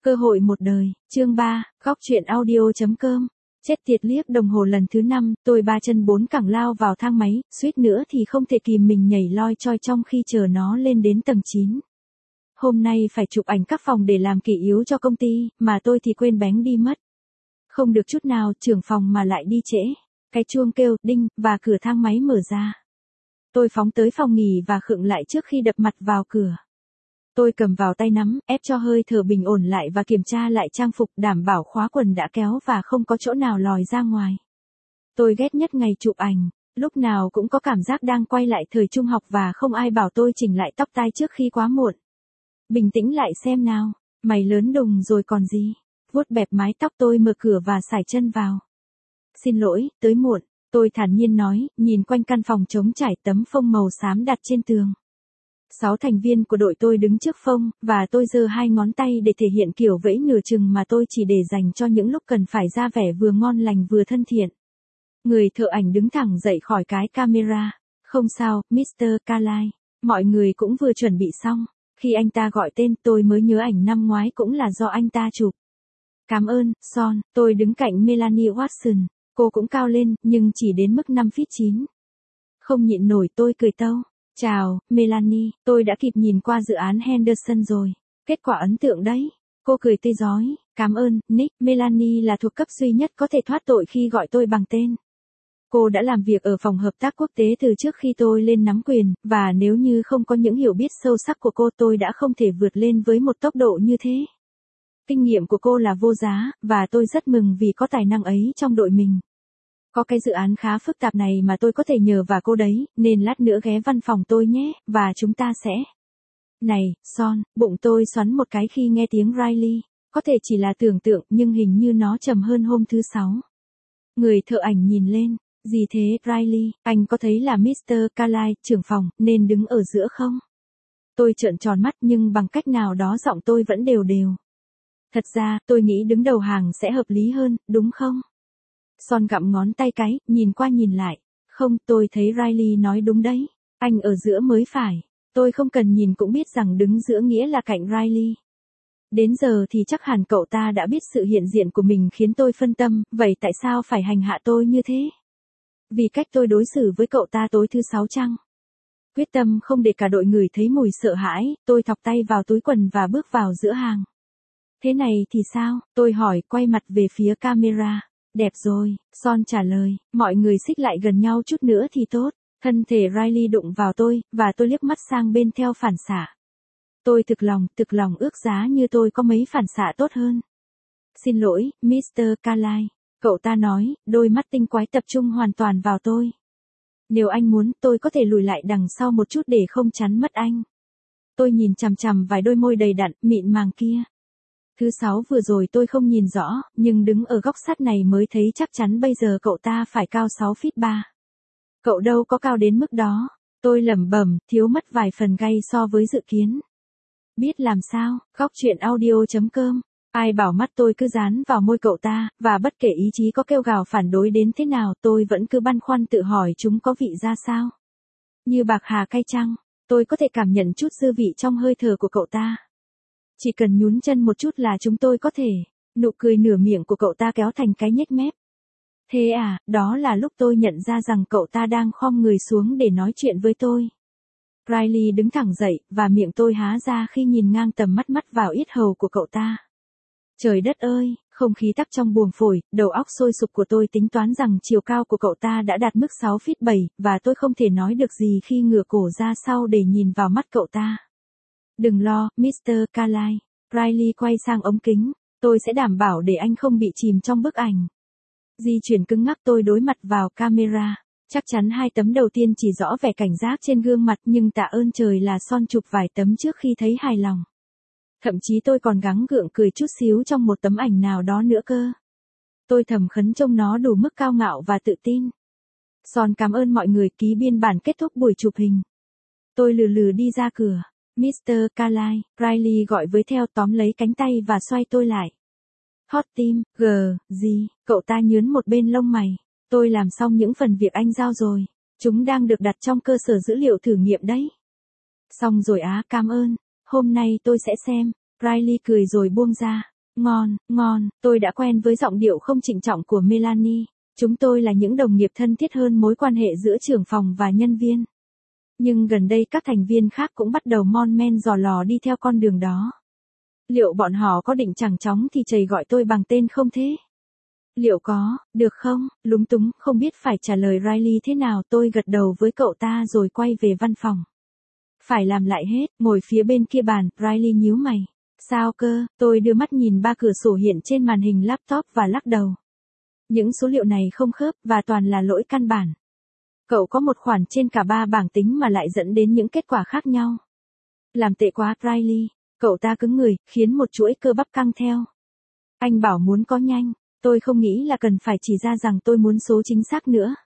Cơ hội một đời, chương 3, góc truyện audio.com. Chết tiệt, liếc đồng hồ lần thứ 5, tôi ba chân bốn cẳng lao vào thang máy, suýt nữa thì không thể kìm mình nhảy loi choi trong khi chờ nó lên đến tầng 9. Hôm nay phải chụp ảnh các phòng để làm kỷ yếu cho công ty, mà tôi thì quên bén đi mất. Không được chút nào, trưởng phòng mà lại đi trễ. Cái chuông kêu, đinh, và cửa thang máy mở ra. Tôi phóng tới phòng nghỉ và khựng lại trước khi đập mặt vào cửa. Tôi cầm vào tay nắm, ép cho hơi thở bình ổn lại và kiểm tra lại trang phục, đảm bảo khóa quần đã kéo và không có chỗ nào lòi ra ngoài. Tôi ghét nhất ngày chụp ảnh, lúc nào cũng có cảm giác đang quay lại thời trung học và không ai bảo tôi chỉnh lại tóc tai trước khi quá muộn. Bình tĩnh lại xem nào, mày lớn đùng rồi còn gì. Vuốt bẹp mái tóc, tôi mở cửa và sải chân vào. Xin lỗi, tới muộn, tôi thản nhiên nói, nhìn quanh căn phòng trống trải, tấm phông màu xám đặt trên tường. 6 thành viên của đội tôi đứng trước phông, và tôi giơ 2 ngón tay để thể hiện kiểu vẫy nửa chừng mà tôi chỉ để dành cho những lúc cần phải ra vẻ vừa ngon lành vừa thân thiện. Người thợ ảnh đứng thẳng dậy khỏi cái camera. Không sao, Mr. Carlyle. Mọi người cũng vừa chuẩn bị xong. Khi anh ta gọi tên, tôi mới nhớ ảnh năm ngoái cũng là do anh ta chụp. Cảm ơn, Son. Tôi đứng cạnh Melanie Watson. Cô cũng cao lên, nhưng chỉ đến mức 5 feet 9. Không nhịn nổi, tôi cười tâu. Chào, Melanie, tôi đã kịp nhìn qua dự án Henderson rồi. Kết quả ấn tượng đấy. Cô cười tươi rói. Cảm ơn, Nick. Melanie là thuộc cấp duy nhất có thể thoát tội khi gọi tôi bằng tên. Cô đã làm việc ở phòng hợp tác quốc tế từ trước khi tôi lên nắm quyền, và nếu như không có những hiểu biết sâu sắc của cô, tôi đã không thể vượt lên với một tốc độ như thế. Kinh nghiệm của cô là vô giá, và tôi rất mừng vì có tài năng ấy trong đội mình. Có cái dự án khá phức tạp này mà tôi có thể nhờ vào cô đấy, nên lát nữa ghé văn phòng tôi nhé, và chúng ta sẽ... Này, Son, bụng tôi xoắn một cái khi nghe tiếng Riley. Có thể chỉ là tưởng tượng, nhưng hình như nó trầm hơn hôm thứ 6. Người thợ ảnh nhìn lên. Gì thế, Riley, anh có thấy là Mr. Carlyle, trưởng phòng, nên đứng ở giữa không? Tôi trợn tròn mắt, nhưng bằng cách nào đó giọng tôi vẫn đều đều. Thật ra, tôi nghĩ đứng đầu hàng sẽ hợp lý hơn, đúng không? Son gặm ngón tay cái, nhìn qua nhìn lại. Không, tôi thấy Riley nói đúng đấy. Anh ở giữa mới phải. Tôi không cần nhìn cũng biết rằng đứng giữa nghĩa là cạnh Riley. Đến giờ thì chắc hẳn cậu ta đã biết sự hiện diện của mình khiến tôi phân tâm, vậy tại sao phải hành hạ tôi như thế? Vì cách tôi đối xử với cậu ta tối thứ 6 chăng? Quyết tâm không để cả đội người thấy mùi sợ hãi, tôi thọc tay vào túi quần và bước vào giữa hàng. Thế này thì sao? Tôi hỏi, quay mặt về phía camera. Đẹp rồi, Son trả lời, mọi người xích lại gần nhau chút nữa thì tốt. Thân thể Riley đụng vào tôi, và tôi liếc mắt sang bên theo phản xạ. Tôi thực lòng ước giá như tôi có mấy phản xạ tốt hơn. Xin lỗi, Mr. Carlyle, cậu ta nói, đôi mắt tinh quái tập trung hoàn toàn vào tôi. Nếu anh muốn, tôi có thể lùi lại đằng sau một chút để không chắn mất anh. Tôi nhìn chằm chằm vài đôi môi đầy đặn, mịn màng kia. Thứ 6 vừa rồi tôi không nhìn rõ, nhưng đứng ở góc sát này mới thấy chắc chắn bây giờ cậu ta phải cao 6 feet 3. Cậu đâu có cao đến mức đó. Tôi lẩm bẩm, thiếu mất vài phần gay so với dự kiến. Biết làm sao, góc truyện audio.com. Ai bảo mắt tôi cứ dán vào môi cậu ta, và bất kể ý chí có kêu gào phản đối đến thế nào, tôi vẫn cứ băn khoăn tự hỏi chúng có vị ra sao. Như bạc hà cay chăng, tôi có thể cảm nhận chút dư vị trong hơi thở của cậu ta. Chỉ cần nhún chân một chút là chúng tôi có thể. Nụ cười nửa miệng của cậu ta kéo thành cái nhếch mép. Thế à, đó là lúc tôi nhận ra rằng cậu ta đang khom người xuống để nói chuyện với tôi. Riley đứng thẳng dậy, và miệng tôi há ra khi nhìn ngang tầm mắt vào yết hầu của cậu ta. Trời đất ơi, không khí tắc trong buồng phổi, đầu óc sôi sục của tôi tính toán rằng chiều cao của cậu ta đã đạt mức 6 feet 7, và tôi không thể nói được gì khi ngửa cổ ra sau để nhìn vào mắt cậu ta. Đừng lo, Mr. Carlyle. Riley quay sang ống kính. Tôi sẽ đảm bảo để anh không bị chìm trong bức ảnh. Di chuyển cứng ngắc, tôi đối mặt vào camera. Chắc chắn 2 tấm đầu tiên chỉ rõ vẻ cảnh giác trên gương mặt, nhưng tạ ơn trời là Son chụp vài tấm trước khi thấy hài lòng. Thậm chí tôi còn gắng gượng cười chút xíu trong một tấm ảnh nào đó nữa cơ. Tôi thầm khấn trông nó đủ mức cao ngạo và tự tin. Son cảm ơn mọi người, ký biên bản kết thúc buổi chụp hình. Tôi lừ lừ đi ra cửa. Mr. Carlyle, Riley gọi với theo, tóm lấy cánh tay và xoay tôi lại. Hot team, gì, cậu ta nhướn một bên lông mày. Tôi làm xong những phần việc anh giao rồi. Chúng đang được đặt trong cơ sở dữ liệu thử nghiệm đấy. Xong rồi á, cảm ơn. Hôm nay tôi sẽ xem. Riley cười rồi buông ra. Ngon, ngon, tôi đã quen với giọng điệu không trịnh trọng của Melanie. Chúng tôi là những đồng nghiệp thân thiết hơn mối quan hệ giữa trưởng phòng và nhân viên. Nhưng gần đây các thành viên khác cũng bắt đầu mon men dò lò đi theo con đường đó. Liệu bọn họ có định chẳng chóng thì chầy gọi tôi bằng tên không thế? Liệu có, được không? Lúng túng, không biết phải trả lời Riley thế nào, tôi gật đầu với cậu ta rồi quay về văn phòng. Phải làm lại hết, ngồi phía bên kia bàn, Riley nhíu mày. Sao cơ? Tôi đưa mắt nhìn ba cửa sổ hiện trên màn hình laptop và lắc đầu. Những số liệu này không khớp và toàn là lỗi căn bản. Cậu có một khoản trên cả ba bảng tính mà lại dẫn đến những kết quả khác nhau. Làm tệ quá, Riley. Cậu ta cứng người, khiến một chuỗi cơ bắp căng theo. Anh bảo muốn có nhanh, tôi không nghĩ là cần phải chỉ ra rằng tôi muốn số chính xác nữa.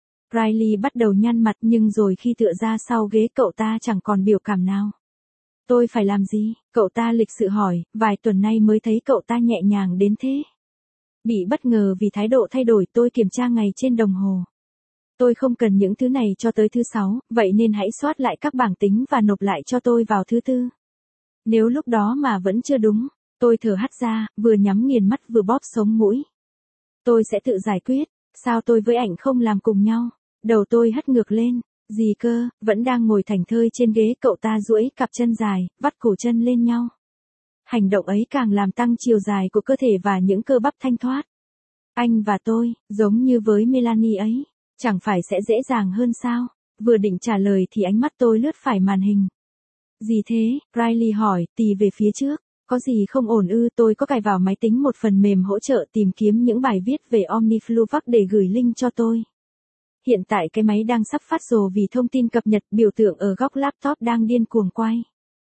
Riley bắt đầu nhăn mặt nhưng rồi khi tựa ra sau ghế cậu ta chẳng còn biểu cảm nào. Tôi phải làm gì? Cậu ta lịch sự hỏi, vài tuần nay mới thấy cậu ta nhẹ nhàng đến thế. Bị bất ngờ vì thái độ thay đổi, tôi kiểm tra ngày trên đồng hồ. Tôi không cần những thứ này cho tới thứ 6, vậy nên hãy soát lại các bảng tính và nộp lại cho tôi vào thứ 4. Nếu lúc đó mà vẫn chưa đúng, tôi thở hắt ra, vừa nhắm nghiền mắt vừa bóp sống mũi. Tôi sẽ tự giải quyết, sao tôi với ảnh không làm cùng nhau? Đầu tôi hất ngược lên, gì cơ, vẫn đang ngồi thảnh thơi trên ghế, cậu ta duỗi cặp chân dài, vắt cổ chân lên nhau. Hành động ấy càng làm tăng chiều dài của cơ thể và những cơ bắp thanh thoát. Anh và tôi, giống như với Melanie ấy, chẳng phải sẽ dễ dàng hơn sao? Vừa định trả lời thì ánh mắt tôi lướt phải màn hình. Gì thế? Riley hỏi, tì về phía trước. Có gì không ổn ư? Tôi có cài vào máy tính một phần mềm hỗ trợ tìm kiếm những bài viết về OmniFluVac để gửi link cho tôi. Hiện tại cái máy đang sắp phát rồ vì thông tin cập nhật, biểu tượng ở góc laptop đang điên cuồng quay.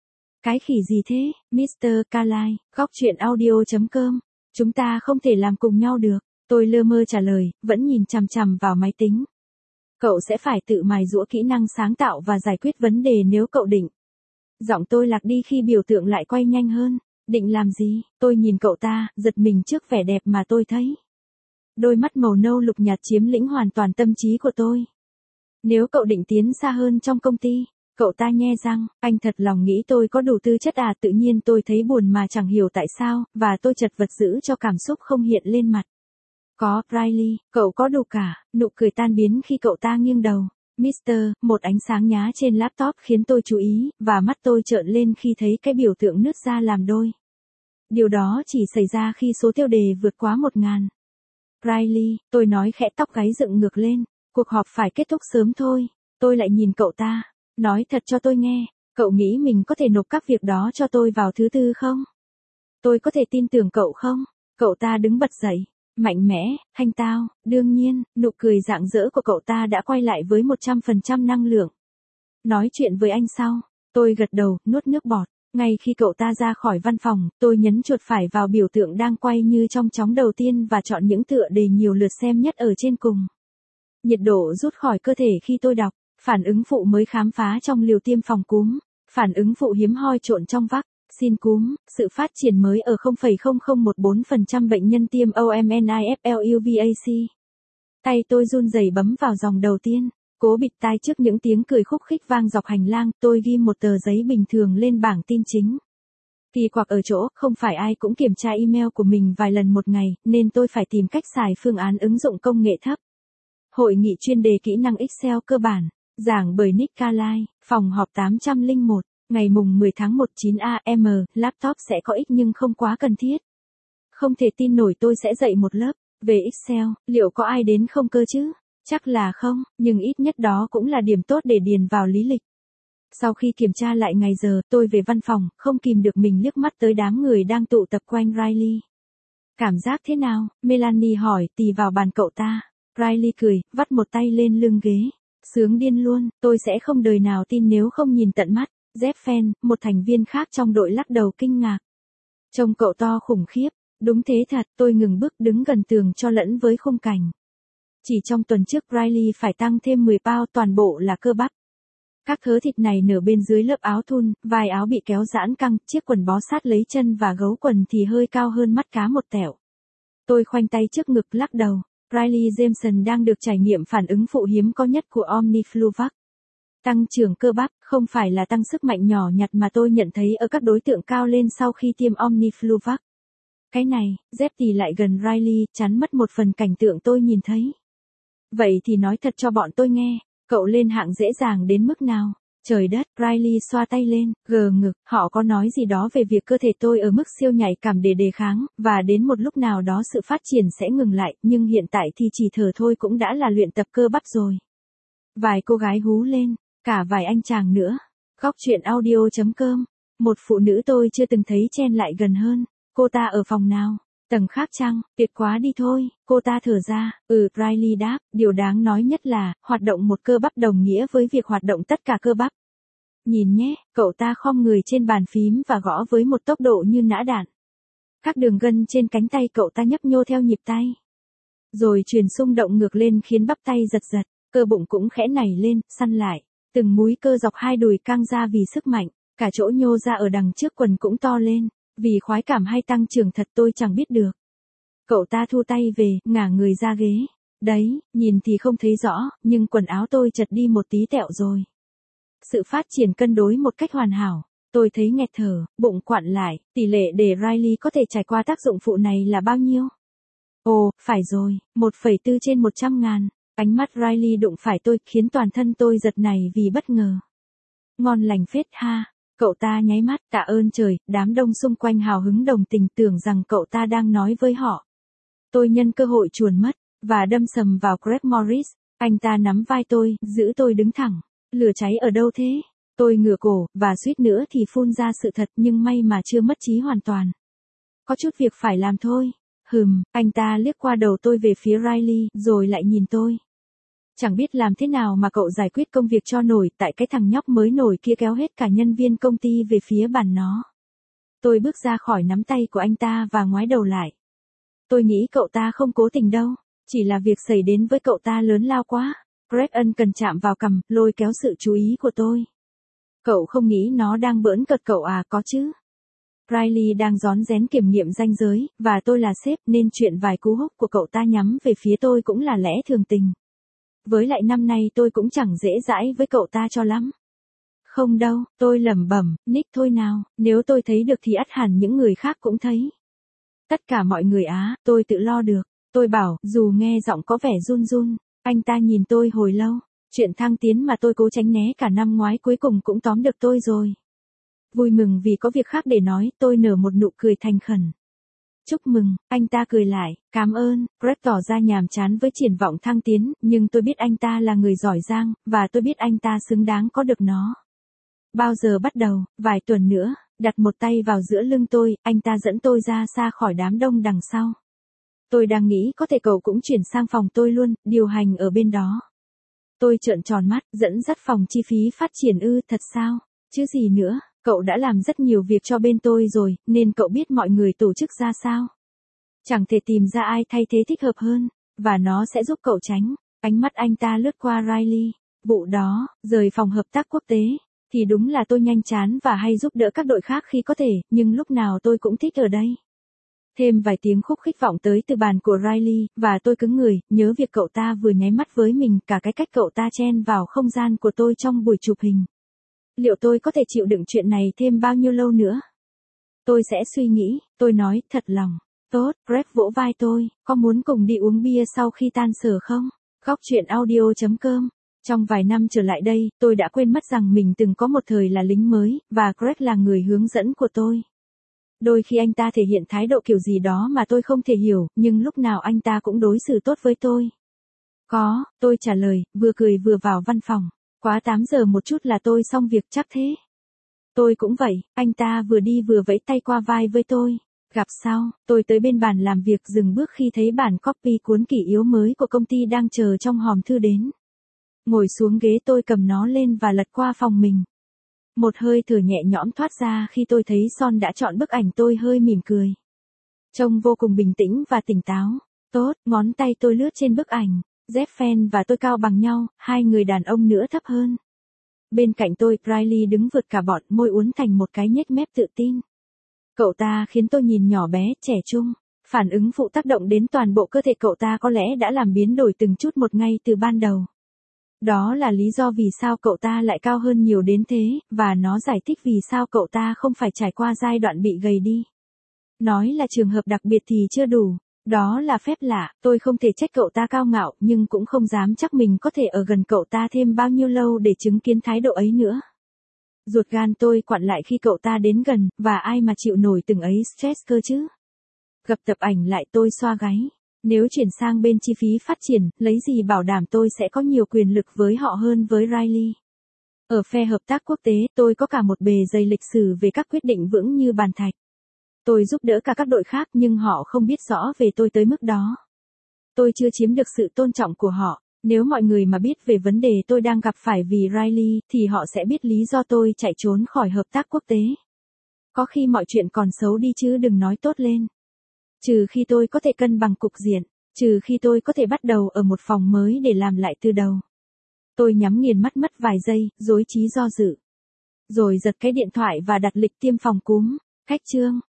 Cái khỉ gì thế, Mr. Carlyle? Góc chuyện audio.com. Chúng ta không thể làm cùng nhau được. Tôi lơ mơ trả lời, vẫn nhìn chằm chằm vào máy tính. Cậu sẽ phải tự mài giũa kỹ năng sáng tạo và giải quyết vấn đề nếu cậu định. Giọng tôi lạc đi khi biểu tượng lại quay nhanh hơn. Định làm gì? Tôi nhìn cậu ta, giật mình trước vẻ đẹp mà tôi thấy. Đôi mắt màu nâu lục nhạt chiếm lĩnh hoàn toàn tâm trí của tôi. Nếu cậu định tiến xa hơn trong công ty, cậu ta nhe răng, anh thật lòng nghĩ tôi có đủ tư chất à? Tự nhiên tôi thấy buồn mà chẳng hiểu tại sao, và tôi chật vật giữ cho cảm xúc không hiện lên mặt. Có, Riley, cậu có đủ cả. Nụ cười tan biến khi cậu ta nghiêng đầu. Mister, một ánh sáng nhá trên laptop khiến tôi chú ý, và mắt tôi trợn lên khi thấy cái biểu tượng nứt ra làm đôi. Điều đó chỉ xảy ra khi số tiêu đề vượt quá 1000. Riley, tôi nói khẽ, tóc gáy dựng ngược lên. Cuộc họp phải kết thúc sớm thôi. Tôi lại nhìn cậu ta. Nói thật cho tôi nghe, cậu nghĩ mình có thể nộp các việc đó cho tôi vào thứ 4 không? Tôi có thể tin tưởng cậu không? Cậu ta đứng bật dậy. Mạnh mẽ, thanh tao, đương nhiên, nụ cười rạng rỡ của cậu ta đã quay lại với 100% năng lượng. Nói chuyện với anh sau. Tôi gật đầu, nuốt nước bọt. Ngay khi cậu ta ra khỏi văn phòng, tôi nhấn chuột phải vào biểu tượng đang quay như trong chóng đầu tiên và chọn những tựa đề nhiều lượt xem nhất ở trên cùng. Nhiệt độ rút khỏi cơ thể khi tôi đọc. Phản ứng phụ mới khám phá trong liều tiêm phòng cúm. Phản ứng phụ hiếm hoi trộn trong vắc xin cúm, sự phát triển mới ở 0,0014% bệnh nhân tiêm OMNIFLUVAC. Tay tôi run rẩy bấm vào dòng đầu tiên, cố bịt tai trước những tiếng cười khúc khích vang dọc hành lang. Tôi ghi một tờ giấy bình thường lên bảng tin chính. Kỳ quặc ở chỗ, không phải ai cũng kiểm tra email của mình vài lần một ngày, nên tôi phải tìm cách xài phương án ứng dụng công nghệ thấp. Hội nghị chuyên đề kỹ năng Excel cơ bản, giảng bởi Nick Carlyle, phòng họp 801. Ngày mùng 10 tháng 1 9am, laptop sẽ có ích nhưng không quá cần thiết. Không thể tin nổi tôi sẽ dạy một lớp về Excel, liệu có ai đến không cơ chứ? Chắc là không, nhưng ít nhất đó cũng là điểm tốt để điền vào lý lịch. Sau khi kiểm tra lại ngày giờ, tôi về văn phòng, không kìm được mình liếc mắt tới đám người đang tụ tập quanh Riley. Cảm giác thế nào? Melanie hỏi, tì vào bàn cậu ta. Riley cười, vắt một tay lên lưng ghế. Sướng điên luôn, tôi sẽ không đời nào tin nếu không nhìn tận mắt. Jeff Fan, một thành viên khác trong đội lắc đầu kinh ngạc. Trông cậu to khủng khiếp. Đúng thế thật, tôi ngừng bước đứng gần tường cho lẫn với khung cảnh. Chỉ trong tuần trước Riley phải tăng thêm 10 pound, toàn bộ là cơ bắp. Các thớ thịt này nở bên dưới lớp áo thun, vai áo bị kéo giãn căng, chiếc quần bó sát lấy chân và gấu quần thì hơi cao hơn mắt cá một tẹo. Tôi khoanh tay trước ngực lắc đầu. Riley Jameson đang được trải nghiệm phản ứng phụ hiếm có nhất của OmniFluVac. Tăng trưởng cơ bắp, không phải là tăng sức mạnh nhỏ nhặt mà tôi nhận thấy ở các đối tượng cao lên sau khi tiêm OmniFluVac. Cái này, Jeff thì lại gần Riley, chắn mất một phần cảnh tượng tôi nhìn thấy. Vậy thì nói thật cho bọn tôi nghe, cậu lên hạng dễ dàng đến mức nào? Trời đất, Riley xoa tay lên, gờ ngực, họ có nói gì đó về việc cơ thể tôi ở mức siêu nhạy cảm để đề kháng, và đến một lúc nào đó sự phát triển sẽ ngừng lại, nhưng hiện tại thì chỉ thở thôi cũng đã là luyện tập cơ bắp rồi. Vài cô gái hú lên, cả vài anh chàng nữa. Góc chuyện audio.com. Một phụ nữ tôi chưa từng thấy chen lại gần hơn. Cô ta ở phòng nào? Tầng khác chăng? Tuyệt quá đi thôi. Cô ta thở ra. Riley đáp. Điều đáng nói nhất là, hoạt động một cơ bắp đồng nghĩa với việc hoạt động tất cả cơ bắp. Nhìn nhé, cậu ta khom người trên bàn phím và gõ với một tốc độ như nã đạn. Các đường gân trên cánh tay cậu ta nhấp nhô theo nhịp tay. Rồi truyền xung động ngược lên khiến bắp tay giật giật, cơ bụng cũng khẽ nảy lên, săn lại. Từng múi cơ dọc hai đùi căng ra vì sức mạnh, cả chỗ nhô ra ở đằng trước quần cũng to lên. Vì khoái cảm hay tăng trưởng thật tôi chẳng biết được. Cậu ta thu tay về, ngả người ra ghế. Đấy, nhìn thì không thấy rõ, nhưng quần áo tôi chật đi một tí tẹo rồi. Sự phát triển cân đối một cách hoàn hảo. Tôi thấy nghẹt thở, bụng quặn lại, tỷ lệ để Riley có thể trải qua tác dụng phụ này là bao nhiêu? Ồ, phải rồi, 1,4 trên 100.000. Ánh mắt Riley đụng phải tôi khiến toàn thân tôi giật nảy vì bất ngờ. Ngon lành phết ha. Cậu ta nháy mắt, tạ ơn trời, đám đông xung quanh hào hứng đồng tình tưởng rằng cậu ta đang nói với họ. Tôi nhân cơ hội chuồn mất, và đâm sầm vào Greg Morris. Anh ta nắm vai tôi, giữ tôi đứng thẳng. Lửa cháy ở đâu thế? Tôi ngửa cổ, và suýt nữa thì phun ra sự thật nhưng may mà chưa mất trí hoàn toàn. Có chút việc phải làm thôi. Anh ta liếc qua đầu tôi về phía Riley, rồi lại nhìn tôi. Chẳng biết làm thế nào mà cậu giải quyết công việc cho nổi, tại cái thằng nhóc mới nổi kia kéo hết cả nhân viên công ty về phía bàn nó. Tôi bước ra khỏi nắm tay của anh ta và ngoái đầu lại. Tôi nghĩ cậu ta không cố tình đâu, chỉ là việc xảy đến với cậu ta lớn lao quá. Greg ân cần chạm vào cằm, lôi kéo sự chú ý của tôi. Cậu không nghĩ nó đang bỡn cợt cậu à? Có chứ. Riley đang rón rén kiểm nghiệm ranh giới, và tôi là sếp nên chuyện vài cú húc của cậu ta nhắm về phía tôi cũng là lẽ thường tình. Với lại năm nay tôi cũng chẳng dễ dãi với cậu ta cho lắm. Không đâu, tôi lẩm bẩm, Nick thôi nào, nếu tôi thấy được thì ắt hẳn những người khác cũng thấy. Tất cả mọi người á, tôi tự lo được. Tôi bảo, dù nghe giọng có vẻ run run. Anh ta nhìn tôi hồi lâu. Chuyện thăng tiến mà tôi cố tránh né cả năm ngoái cuối cùng cũng tóm được tôi rồi. Vui mừng vì có việc khác để nói, tôi nở một nụ cười thành khẩn. Chúc mừng, anh ta cười lại, cảm ơn. Greg tỏ ra nhàm chán với triển vọng thăng tiến, nhưng tôi biết anh ta là người giỏi giang, và tôi biết anh ta xứng đáng có được nó. Bao giờ bắt đầu? Vài tuần nữa. Đặt một tay vào giữa lưng tôi, anh ta dẫn tôi ra xa khỏi đám đông đằng sau. Tôi đang nghĩ có thể cậu cũng chuyển sang phòng tôi luôn, điều hành ở bên đó. Tôi trợn tròn mắt, dẫn dắt phòng chi phí phát triển thật sao? Chứ gì nữa, cậu đã làm rất nhiều việc cho bên tôi rồi, nên cậu biết mọi người tổ chức ra sao. Chẳng thể tìm ra ai thay thế thích hợp hơn, và nó sẽ giúp cậu tránh. Ánh mắt anh ta lướt qua Riley. Vụ đó, rời phòng hợp tác quốc tế, thì đúng là tôi nhanh chán và hay giúp đỡ các đội khác khi có thể, nhưng lúc nào tôi cũng thích ở đây. Thêm vài tiếng khúc khích vọng tới từ bàn của Riley, và tôi cứng người, nhớ việc cậu ta vừa nháy mắt với mình, cả cái cách cậu ta chen vào không gian của tôi trong buổi chụp hình. Liệu tôi có thể chịu đựng chuyện này thêm bao nhiêu lâu nữa? Tôi sẽ suy nghĩ, tôi nói, thật lòng. Tốt, Greg vỗ vai tôi, có muốn cùng đi uống bia sau khi tan sở không? Góc chuyện audio.com. Trong vài năm trở lại đây, tôi đã quên mất rằng mình từng có một thời là lính mới, và Greg là người hướng dẫn của tôi. Đôi khi anh ta thể hiện thái độ kiểu gì đó mà tôi không thể hiểu, nhưng lúc nào anh ta cũng đối xử tốt với tôi. Có, tôi trả lời, vừa cười vừa vào văn phòng. Quá 8 giờ một chút là tôi xong việc chắc thế. Tôi cũng vậy, anh ta vừa đi vừa vẫy tay qua vai với tôi. Gặp sau, tôi tới bên bàn làm việc dừng bước khi thấy bản copy cuốn kỷ yếu mới của công ty đang chờ trong hòm thư đến. Ngồi xuống ghế tôi cầm nó lên và lật qua phòng mình. Một hơi thở nhẹ nhõm thoát ra khi tôi thấy Son đã chọn bức ảnh tôi hơi mỉm cười. Trông vô cùng bình tĩnh và tỉnh táo. Tốt, ngón tay tôi lướt trên bức ảnh. Jeff Fan và tôi cao bằng nhau, hai người đàn ông nữa thấp hơn. Bên cạnh tôi, Riley đứng vượt cả bọn, môi uốn thành một cái nhếch mép tự tin. Cậu ta khiến tôi nhìn nhỏ bé, trẻ trung. Phản ứng phụ tác động đến toàn bộ cơ thể cậu ta có lẽ đã làm biến đổi từng chút một ngay từ ban đầu. Đó là lý do vì sao cậu ta lại cao hơn nhiều đến thế, và nó giải thích vì sao cậu ta không phải trải qua giai đoạn bị gầy đi. Nói là trường hợp đặc biệt thì chưa đủ. Đó là phép lạ, tôi không thể trách cậu ta cao ngạo nhưng cũng không dám chắc mình có thể ở gần cậu ta thêm bao nhiêu lâu để chứng kiến thái độ ấy nữa. Ruột gan tôi quặn lại khi cậu ta đến gần, và ai mà chịu nổi từng ấy stress cơ chứ. Gập tập ảnh lại tôi xoa gáy. Nếu chuyển sang bên chi phí phát triển, lấy gì bảo đảm tôi sẽ có nhiều quyền lực với họ hơn với Riley. Ở phe hợp tác quốc tế, tôi có cả một bề dày lịch sử về các quyết định vững như bàn thạch. Tôi giúp đỡ cả các đội khác nhưng họ không biết rõ về tôi tới mức đó. Tôi chưa chiếm được sự tôn trọng của họ. Nếu mọi người mà biết về vấn đề tôi đang gặp phải vì Riley thì họ sẽ biết lý do tôi chạy trốn khỏi hợp tác quốc tế. Có khi mọi chuyện còn xấu đi chứ đừng nói tốt lên. Trừ khi tôi có thể cân bằng cục diện, trừ khi tôi có thể bắt đầu ở một phòng mới để làm lại từ đầu. Tôi nhắm nghiền mắt mất vài giây, rối trí do dự. Rồi giật cái điện thoại và đặt lịch tiêm phòng cúm. Khách chương.